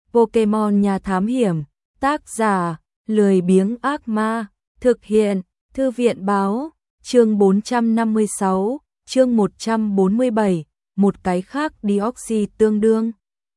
Pokemon nhà thám hiểm, tác giả, lười biếng ác ma, thực hiện, thư viện báo, chương 456, chương 147, một cái khác dioxy tương đương.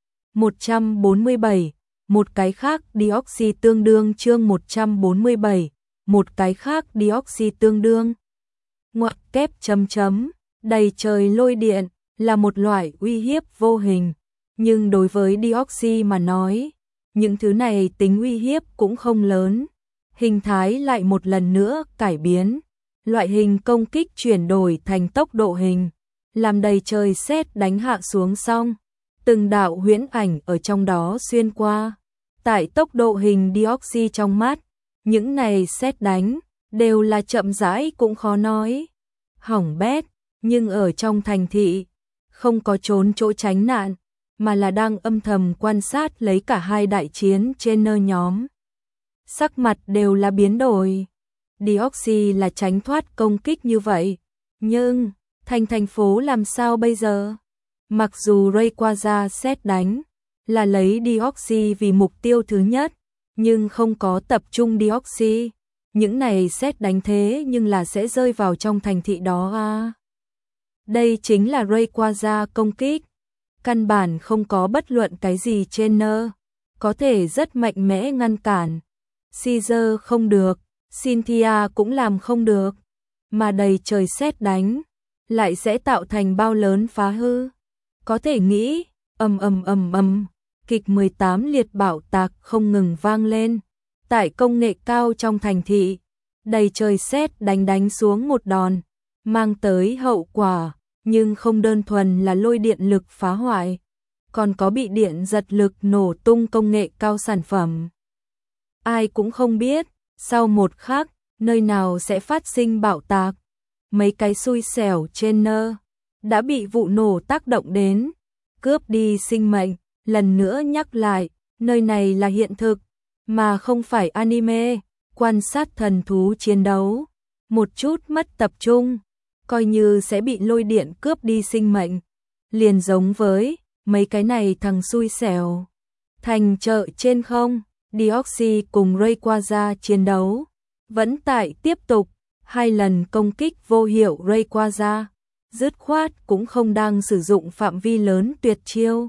147, một cái khác dioxy tương đương chương 147, một cái khác dioxy tương đương. Ngoặc kép chấm chấm, đầy trời lôi điện, là một loại uy hiếp vô hình. Nhưng đối với dioxy mà nói, những thứ này tính uy hiếp cũng không lớn. Hình thái lại một lần nữa cải biến, loại hình công kích chuyển đổi thành tốc độ hình, làm đầy trời sét đánh hạ xuống xong, từng đạo huyễn ảnh ở trong đó xuyên qua. Tại tốc độ hình dioxy trong mắt, những này sét đánh đều là chậm rãi cũng khó nói, hỏng bét, nhưng ở trong thành thị không có trốn chỗ tránh nạn, mà là đang âm thầm quan sát lấy cả hai đại chiến trên nơi nhóm. Sắc mặt đều là biến đổi. Dioxy là tránh thoát công kích như vậy, nhưng thành phố làm sao bây giờ? Mặc dù Rayquaza sét đánh là lấy Dioxy vì mục tiêu thứ nhất, nhưng không có tập trung Dioxy. Những này sét đánh thế nhưng là sẽ rơi vào trong thành thị đó à. Đây chính là Rayquaza công kích. Căn bản không có bất luận cái gì trên nơ, có thể rất mạnh mẽ ngăn cản. Caesar không được, Cynthia cũng làm không được, mà đầy trời sét đánh, lại sẽ tạo thành bao lớn phá hư. Có thể nghĩ, kịch 18 liệt bạo tạc không ngừng vang lên. Tại công nghệ cao trong thành thị, đầy trời sét đánh xuống một đòn, mang tới hậu quả. Nhưng không đơn thuần là lôi điện lực phá hoại, còn có bị điện giật lực nổ tung công nghệ cao sản phẩm. Ai cũng không biết, sau một khắc, nơi nào sẽ phát sinh bạo tạc. Mấy cái xui xẻo trên nơ, đã bị vụ nổ tác động đến, cướp đi sinh mệnh. Lần nữa nhắc lại, nơi này là hiện thực, mà không phải anime, quan sát thần thú chiến đấu. Một chút mất tập trung, coi như sẽ bị lôi điện cướp đi sinh mệnh, liền giống với mấy cái này thằng xui xẻo. Thành chợ trên không, Dioxy cùng Rayquaza chiến đấu, vẫn tại tiếp tục, 2 lần công kích vô hiệu Rayquaza, dứt khoát cũng không đang sử dụng phạm vi lớn tuyệt chiêu,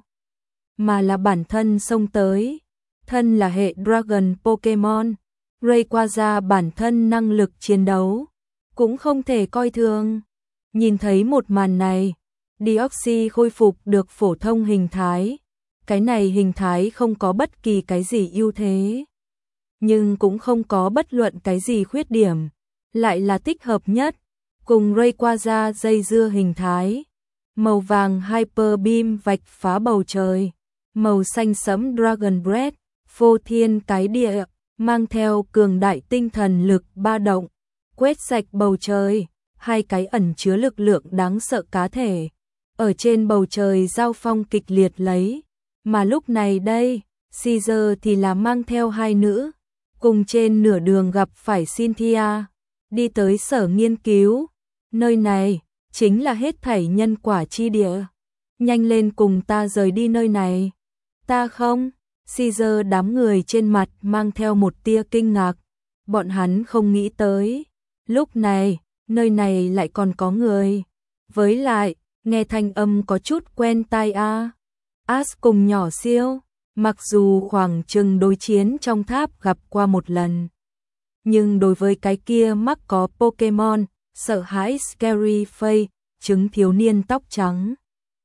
mà là bản thân xông tới. Thân là hệ Dragon Pokemon, Rayquaza bản thân năng lực chiến đấu cũng không thể coi thường. Nhìn thấy một màn này, Dioxy khôi phục được phổ thông hình thái. Cái này hình thái không có bất kỳ cái gì ưu thế, nhưng cũng không có bất luận cái gì khuyết điểm, lại là thích hợp nhất. Cùng Rayquaza dây dưa hình thái, màu vàng Hyper Beam vạch phá bầu trời, màu xanh sẫm Dragon Breath, phô thiên cái địa, mang theo cường đại tinh thần lực ba động, quét sạch bầu trời. Hai cái ẩn chứa lực lượng đáng sợ cá thể, ở trên bầu trời giao phong kịch liệt lấy. Mà lúc này đây, Caesar thì là mang theo hai nữ, cùng trên nửa đường gặp phải Cynthia, đi tới sở nghiên cứu. Nơi này, chính là hết thảy nhân quả chi địa. Nhanh lên cùng ta rời đi nơi này. Ta không, Caesar đám người trên mặt mang theo một tia kinh ngạc. Bọn hắn không nghĩ tới, lúc này, nơi này lại còn có người. Với lại, nghe thanh âm có chút quen tai a. Ash cùng nhỏ siêu, mặc dù khoảng chừng đối chiến trong tháp gặp qua một lần, nhưng đối với cái kia mắc có Pokemon, sợ hãi Scary Face, chứng thiếu niên tóc trắng,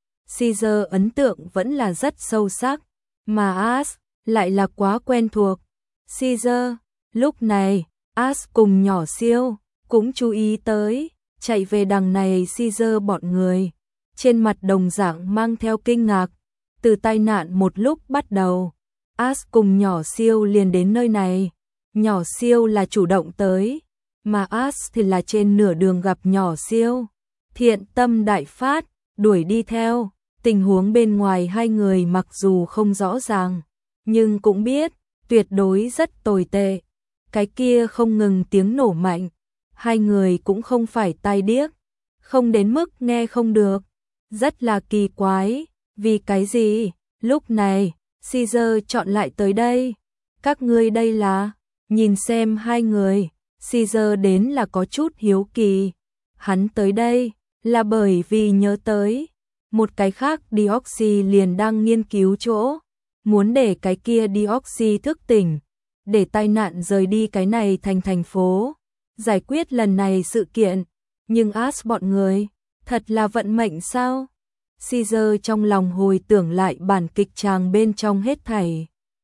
Caesar ấn tượng vẫn là rất sâu sắc, mà Ash lại là quá quen thuộc. Caesar, lúc này, Ash cùng nhỏ siêu cũng chú ý tới, chạy về đằng này Caesar bọn người, trên mặt đồng dạng mang theo kinh ngạc. Từ tai nạn một lúc bắt đầu, Ash cùng nhỏ siêu liền đến nơi này. Nhỏ siêu là chủ động tới, mà Ash thì là trên nửa đường gặp nhỏ siêu. Thiện tâm đại phát, đuổi đi theo. Tình huống bên ngoài hai người mặc dù không rõ ràng, nhưng cũng biết, tuyệt đối rất tồi tệ. Cái kia không ngừng tiếng nổ mạnh, hai người cũng không phải tai điếc, không đến mức nghe không được. Rất là kỳ quái, vì cái gì? Lúc này, Caesar chọn lại tới đây. Các ngươi đây là, nhìn xem hai người, Caesar đến là có chút hiếu kỳ. Hắn tới đây là bởi vì nhớ tới một cái khác Deoxy liền đang nghiên cứu chỗ, muốn để cái kia Deoxy thức tỉnh, để tai nạn rời đi cái này thành phố, giải quyết lần này sự kiện. Nhưng As bọn người, thật là vận mệnh sao? Caesar trong lòng hồi tưởng lại bản kịch tràng bên trong hết thảy.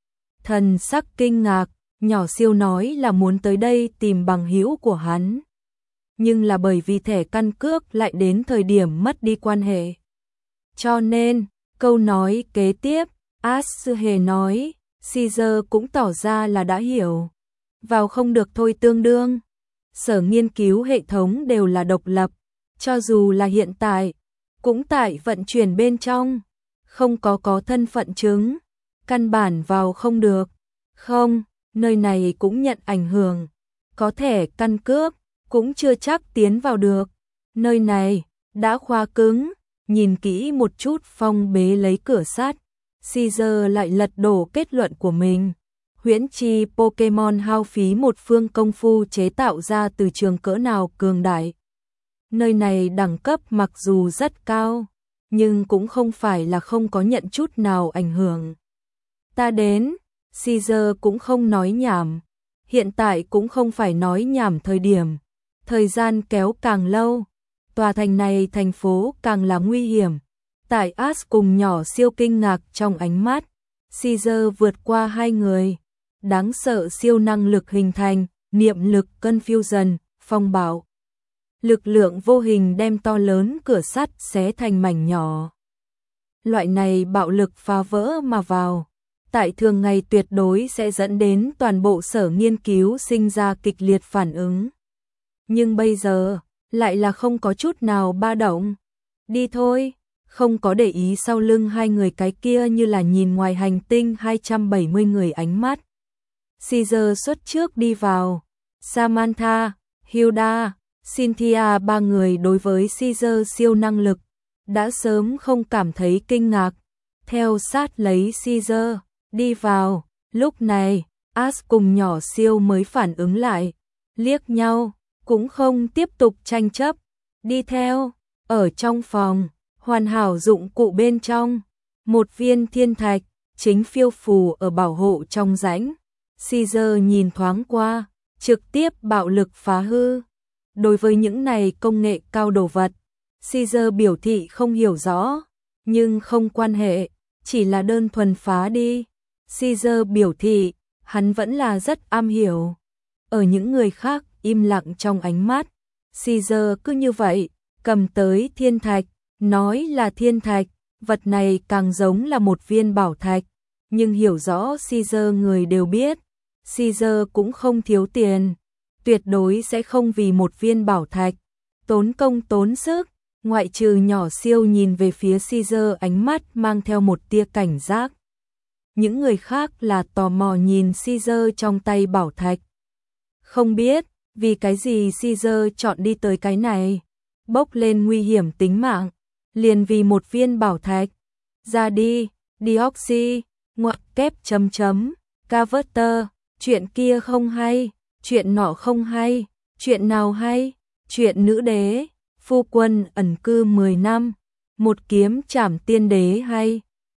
Thần sắc kinh ngạc, nhỏ siêu nói là muốn tới đây tìm bằng hữu của hắn. Nhưng là bởi vì thẻ căn cước lại đến thời điểm mất đi quan hệ. Cho nên, câu nói kế tiếp, As hề nói, Caesar cũng tỏ ra là đã hiểu. Vào không được thôi tương đương. Sở nghiên cứu hệ thống đều là độc lập, cho dù là hiện tại, cũng tại vận chuyển bên trong, không có thân phận chứng, căn bản vào không được. Không, nơi này cũng nhận ảnh hưởng, có thẻ căn cước, cũng chưa chắc tiến vào được. Nơi này, đã khóa cứng, nhìn kỹ một chút phong bế lấy cửa sắt, Caesar lại lật đổ kết luận của mình. Huyễn chi Pokemon hao phí một phương công phu chế tạo ra từ trường cỡ nào cường đại. Nơi này đẳng cấp mặc dù rất cao, nhưng cũng không phải là không có nhận chút nào ảnh hưởng. Ta đến, Caesar cũng không nói nhảm, hiện tại cũng không phải nói nhảm thời điểm. Thời gian kéo càng lâu, tòa thành này thành phố càng là nguy hiểm. Tại As cùng nhỏ siêu kinh ngạc trong ánh mắt, Caesar vượt qua hai người. Đáng sợ siêu năng lực hình thành, niệm lực confusion, phong bạo. Lực lượng vô hình đem to lớn cửa sắt xé thành mảnh nhỏ. Loại này bạo lực phá vỡ mà vào, tại thường ngày tuyệt đối sẽ dẫn đến toàn bộ sở nghiên cứu sinh ra kịch liệt phản ứng. Nhưng bây giờ, lại là không có chút nào ba động. Đi thôi, không có để ý sau lưng hai người cái kia như là nhìn ngoài hành tinh 270 người ánh mắt. Caesar xuất trước đi vào, Samantha, Hilda, Cynthia ba người đối với Caesar siêu năng lực, đã sớm không cảm thấy kinh ngạc, theo sát lấy Caesar, đi vào. Lúc này, As cùng nhỏ siêu mới phản ứng lại, liếc nhau, cũng không tiếp tục tranh chấp, đi theo. Ở trong phòng, hoàn hảo dụng cụ bên trong, một viên thiên thạch, chính phiêu phù ở bảo hộ trong rãnh. Caesar nhìn thoáng qua, trực tiếp bạo lực phá hư. Đối với những này công nghệ cao đồ vật, Caesar biểu thị không hiểu rõ, nhưng không quan hệ, chỉ là đơn thuần phá đi. Caesar biểu thị, hắn vẫn là rất am hiểu. Ở những người khác im lặng trong ánh mắt, Caesar cứ như vậy, cầm tới thiên thạch, nói là thiên thạch, vật này càng giống là một viên bảo thạch, nhưng hiểu rõ Caesar người đều biết, Caesar cũng không thiếu tiền, tuyệt đối sẽ không vì một viên bảo thạch tốn công tốn sức. Ngoại trừ nhỏ siêu nhìn về phía Caesar ánh mắt mang theo một tia cảnh giác. Những người khác là tò mò nhìn Caesar trong tay bảo thạch. Không biết vì cái gì Caesar chọn đi tới cái này, bốc lên nguy hiểm tính mạng, liền vì một viên bảo thạch. Ra đi, Deoxy, ngoặc kép chấm chấm, Carver, chuyện kia không hay, chuyện nọ không hay, chuyện nào hay, chuyện nữ đế, phu quân ẩn cư 10 năm, một kiếm trảm tiên đế hay.